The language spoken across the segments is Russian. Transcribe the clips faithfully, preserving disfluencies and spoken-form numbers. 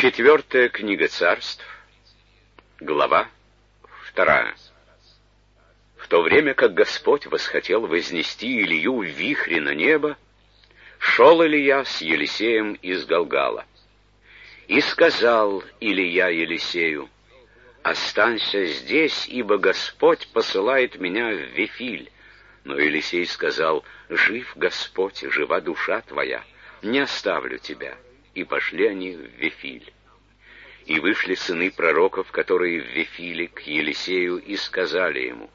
Четвертая книга Царств, глава вторая. В то время как Господь восхотел вознести Илью в вихре на небо, шел Илия с Елисеем из Галгала. И сказал Илия Елисею: «Останься здесь, ибо Господь посылает меня в Вифиль». Но Елисей сказал: «Жив Господь, жива душа твоя, не оставлю тебя». И пошли они в Вифиль. И вышли сыны пророков, которые в Вифиле, к Елисею, и сказали ему: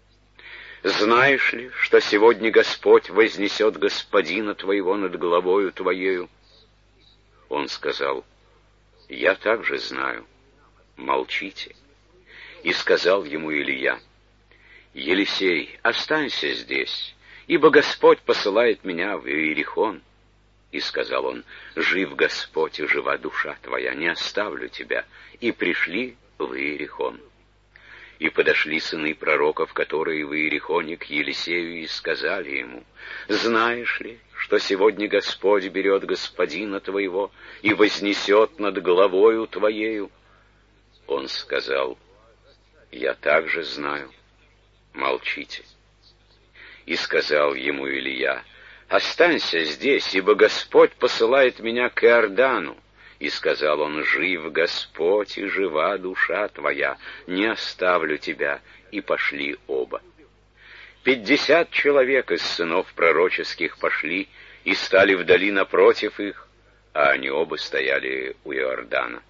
«Знаешь ли, что сегодня Господь вознесет господина твоего над головою твоею?» Он сказал: «Я также знаю, молчите». И сказал ему Илия: «Елисей, останься здесь, ибо Господь посылает меня в Иерихон». И сказал он: «Жив Господь, и жива душа твоя, не оставлю тебя». И пришли в Иерихон. И подошли сыны пророков, которые в Иерихоне, к Елисею, и сказали ему: «Знаешь ли, что сегодня Господь берет господина твоего и вознесет над головою твоею?» Он сказал: «Я также знаю, молчите». И сказал ему Илия: «Останься здесь, ибо Господь посылает меня к Иордану». И сказал он: «Жив Господь, и жива душа твоя, не оставлю тебя». И пошли оба. Пятьдесят человек из сынов пророческих пошли и стали вдали напротив их, а они оба стояли у Иордана.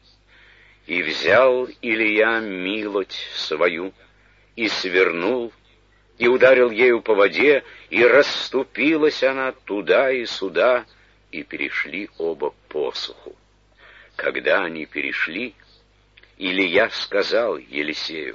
И взял Илия милоть свою, и свернул, и ударил ею по воде, и расступилась она туда и сюда, и перешли оба посуху. Когда они перешли, Илия сказал Елисею: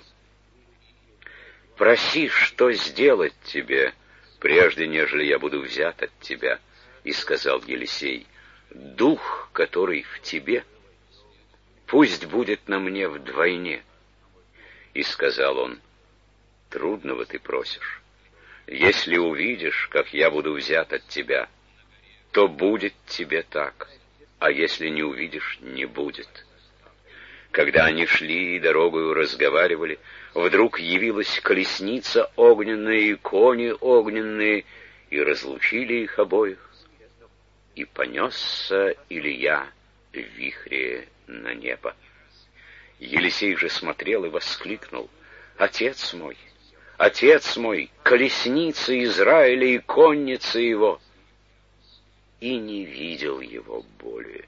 «Проси, что сделать тебе, прежде нежели я буду взят от тебя». И сказал Елисей: «Дух, который в тебе, пусть будет на мне вдвойне». И сказал он: «Трудного ты просишь. Если увидишь, как я буду взят от тебя, то будет тебе так, а если не увидишь, не будет». Когда они шли и дорогою разговаривали, вдруг явилась колесница огненная и кони огненные, и разлучили их обоих. И понесся Илия в вихре на небо. Елисей же смотрел и воскликнул: «Отец мой! Отец мой, колесница Израиля и конница его!» И не видел его более.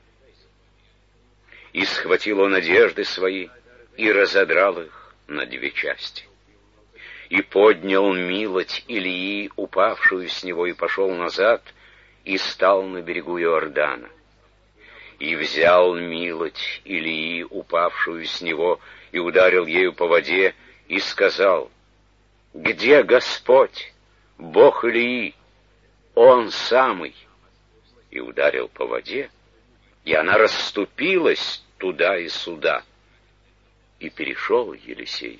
И схватил он одежды свои и разодрал их на две части. И поднял милоть Илии, упавшую с него, и пошел назад, и стал на берегу Иордана. И взял милоть Илии, упавшую с него, и ударил ею по воде, и сказал: «Где Господь, Бог Илии? Он самый». И ударил по воде, и она расступилась туда и сюда. И перешел Елисей.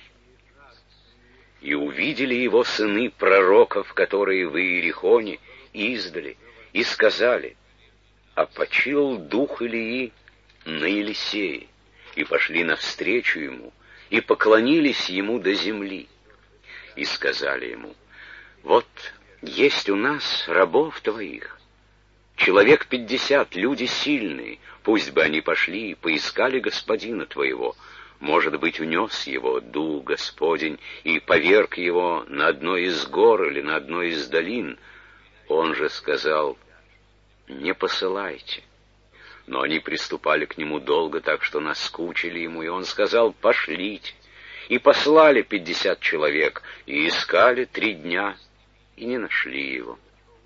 И увидели его сыны пророков, которые в Иерихоне, издали, и сказали: «А почил дух Илии на Елисее». И пошли навстречу ему, и поклонились ему до земли. И сказали ему: «Вот есть у нас рабов твоих, человек пятьдесят, люди сильные, пусть бы они пошли и поискали господина твоего. Может быть, унес его дух Господень и поверг его на одной из гор или на одной из долин». Он же сказал: «Не посылайте». Но они приступали к нему долго, так что наскучили ему, и он сказал: «Пошлите». И послали пятьдесят человек, и искали три дня, и не нашли его.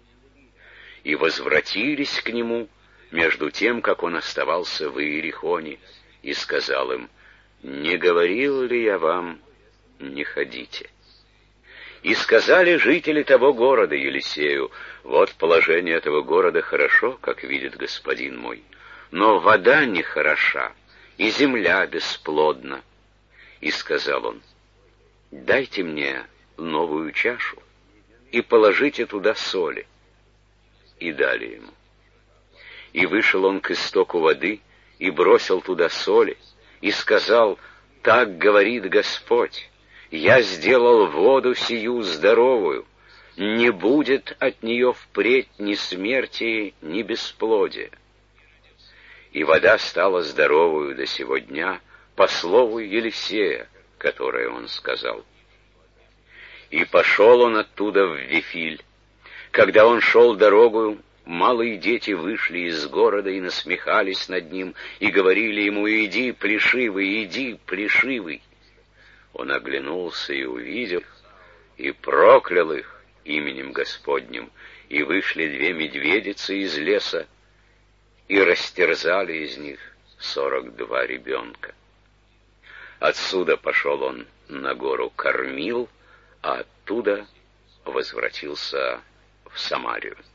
И возвратились к нему между тем, как он оставался в Иерихоне, и сказал им: «Не говорил ли я вам, не ходите?» И сказали жители того города Елисею: «Вот положение этого города хорошо, как видит господин мой, но вода нехороша, и земля бесплодна». И сказал он: «Дайте мне новую чашу и положите туда соли». И дали ему. И вышел он к истоку воды, и бросил туда соли, и сказал: «Так говорит Господь, я сделал воду сию здоровую, не будет от нее впредь ни смерти, ни бесплодия». И вода стала здоровую до сего дня, по слову Елисея, которое он сказал. И пошел он оттуда в Вифиль. Когда он шел дорогою, малые дети вышли из города и насмехались над ним, и говорили ему: «Иди, плешивый, иди, плешивый». Он оглянулся и увидел, и проклял их именем Господним, и вышли две медведицы из леса, и растерзали из них сорок два ребенка. Отсюда пошел он на гору Кормил, а оттуда возвратился в Самарию.